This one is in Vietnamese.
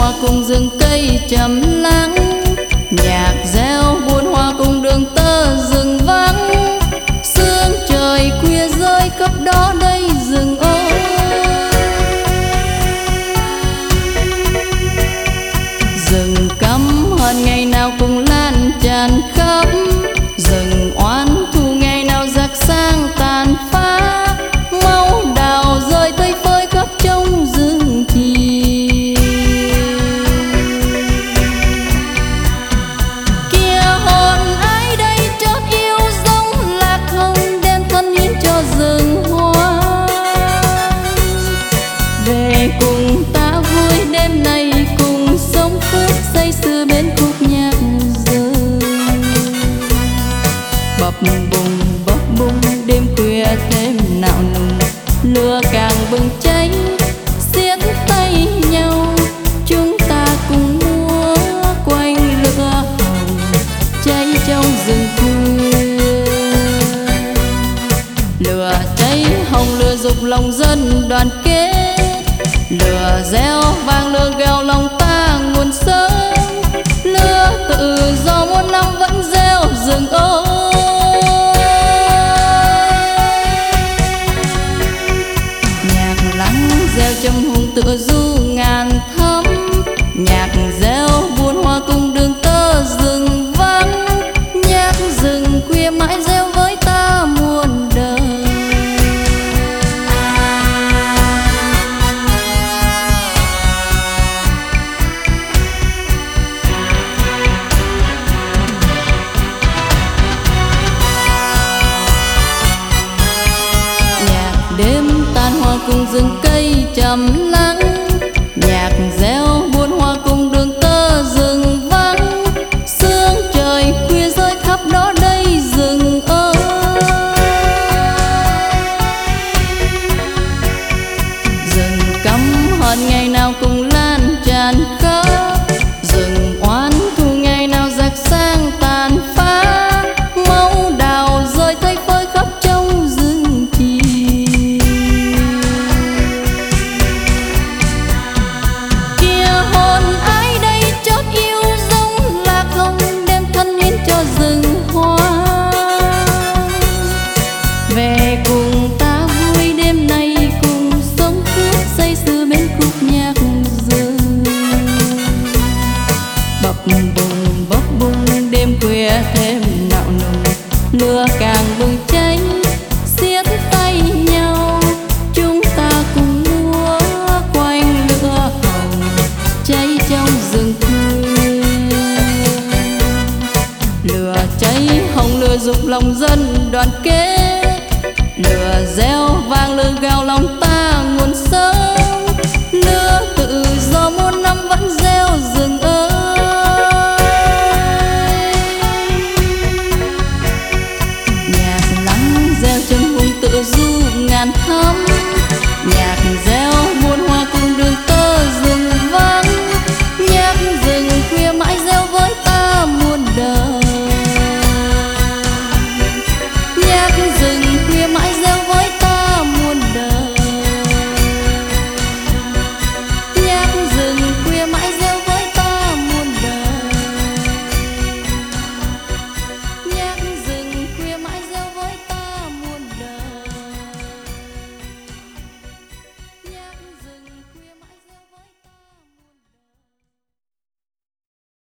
hoa cùng rừng cây trầm lắng, nhạc reo buồn hoa cùng đường tơ rừng vắng. Sương trời khuya rơi khắp đó đây rừng ơi. Rừng căm hờn ngày nào cũng lan tràn khắp, rừng oán thù ngày nào giặc sang tàn phá. Máu đào rơi tơi phơi khắp trong rừng chìm. Kia hồn ai đây chót yêu giống lạc hồng, đem thân hiến cho rừng hoa. Về cùng ta vui đêm nay, cùng sống phút say sưa bên khúc nhạc rừng. Bập bùng đêm khuya thêm nạo nùng, lửa càng bừng cháy xiết tay nhau. Chúng ta cùng múa quanh lửa hồng cháy trong rừng khuya. Lửa cháy hồng lửa dục lòng dân đoàn kết, lửa reo vang lửa gào lòng ta nguồn sống. Lửa tự do muôn năm vẫn reo rừng ơi. Reo trong hùng tựa du ngàn thắm, nhạc reo buồn hoa cùng đường tơ rừng vắng. Nhạc rừng khuya mãi reo với ta muôn đời. Nhạc đêm tan hoa cùng rừng cây trầm lắng, nhạc reo buồn hoa cùng đường tơ rừng vắng. Sương trời khuya rơi khắp đó đây rừng ơi. Rừng căm hờn ngày nào cùng